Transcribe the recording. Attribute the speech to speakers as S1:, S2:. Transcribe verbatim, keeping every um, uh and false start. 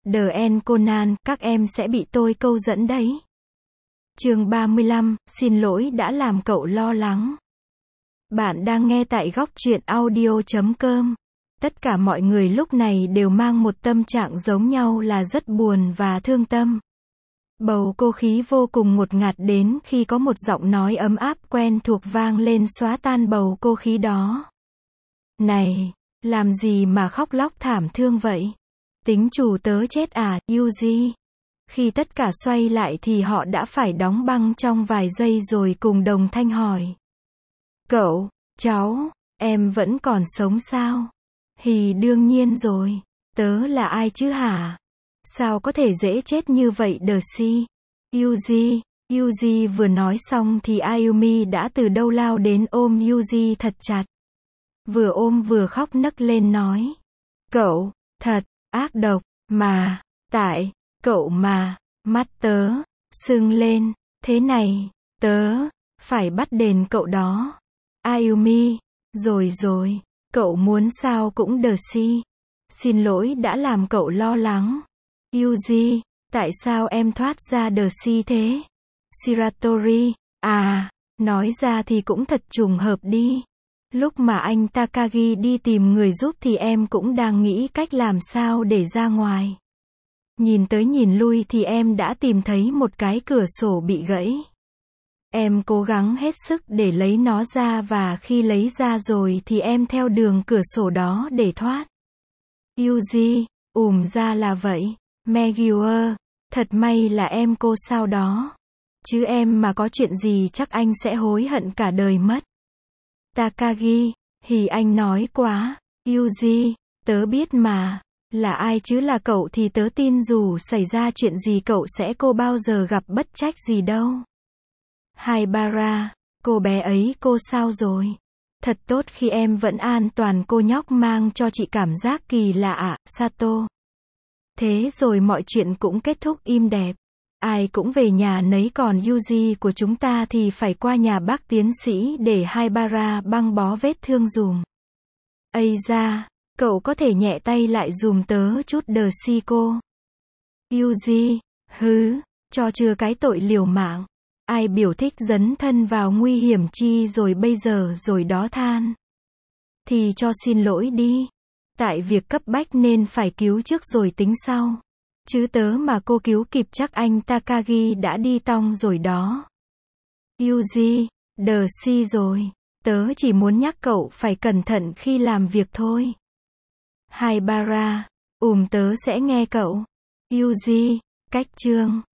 S1: The End Conan, các em sẽ bị tôi câu dẫn đấy. Chương ba mươi lăm, xin lỗi đã làm cậu lo lắng. Bạn đang nghe tại góc truyện audio chấm com. Tất cả mọi người lúc này đều mang một tâm trạng giống nhau là rất buồn và thương tâm. Bầu cô khí vô cùng ngột ngạt đến khi có một giọng nói ấm áp quen thuộc vang lên xóa tan bầu cô khí đó. Này, làm gì mà khóc lóc thảm thương vậy? Tính chủ tớ chết à, Yuji? Khi tất cả xoay lại thì họ đã phải đóng băng trong vài giây rồi cùng đồng thanh hỏi. Cậu, cháu, em vẫn còn sống sao? Hì đương nhiên rồi. Tớ là ai chứ hả? Sao có thể dễ chết như vậy Darcy? Yuji, Yuji vừa nói xong thì Ayumi đã từ đâu lao đến ôm Yuji thật chặt. Vừa ôm vừa khóc nấc lên nói. Cậu, thật, ác độc, mà, tại, cậu mà, mắt tớ, sưng lên, thế này, tớ, phải bắt đền cậu đó. Ayumi, rồi rồi, cậu muốn sao cũng Darcy. Xin lỗi đã làm cậu lo lắng. Yuji, tại sao em thoát ra Darcy thế? Shiratori, à, nói ra thì cũng thật trùng hợp đi. Lúc mà anh Takagi đi tìm người giúp thì em cũng đang nghĩ cách làm sao để ra ngoài. Nhìn tới nhìn lui thì em đã tìm thấy một cái cửa sổ bị gãy. Em cố gắng hết sức để lấy nó ra và khi lấy ra rồi thì em theo đường cửa sổ đó để thoát. Yuji, ùm ra là vậy. Meguier, thật may là em cô sao đó. Chứ em mà có chuyện gì chắc anh sẽ hối hận cả đời mất. Takagi, hì anh nói quá. Yuji, tớ biết mà. Là ai chứ là cậu thì tớ tin dù xảy ra chuyện gì cậu sẽ cô bao giờ gặp bất trách gì đâu. Haibara, cô bé ấy cô sao rồi? Thật tốt khi em vẫn an toàn cô nhóc mang cho chị cảm giác kỳ lạ ạ, Sato. Thế rồi mọi chuyện cũng kết thúc im đẹp. Ai cũng về nhà nấy còn Yuji của chúng ta thì phải qua nhà bác tiến sĩ để Haibara băng bó vết thương dùm. Ây da, cậu có thể nhẹ tay lại dùm tớ chút Darcy cô. Yuji, hứ, cho chưa cái tội liều mạng. Ai biểu thích dấn thân vào nguy hiểm chi rồi bây giờ rồi đó than. Thì cho xin lỗi đi. Tại việc cấp bách nên phải cứu trước rồi tính sau. Chứ tớ mà cô cứu kịp chắc anh Takagi đã đi tong rồi đó. Yuji, Darcy rồi. Tớ chỉ muốn nhắc cậu phải cẩn thận khi làm việc thôi. Haibara, ùm tớ sẽ nghe cậu. Yuji, cách chương.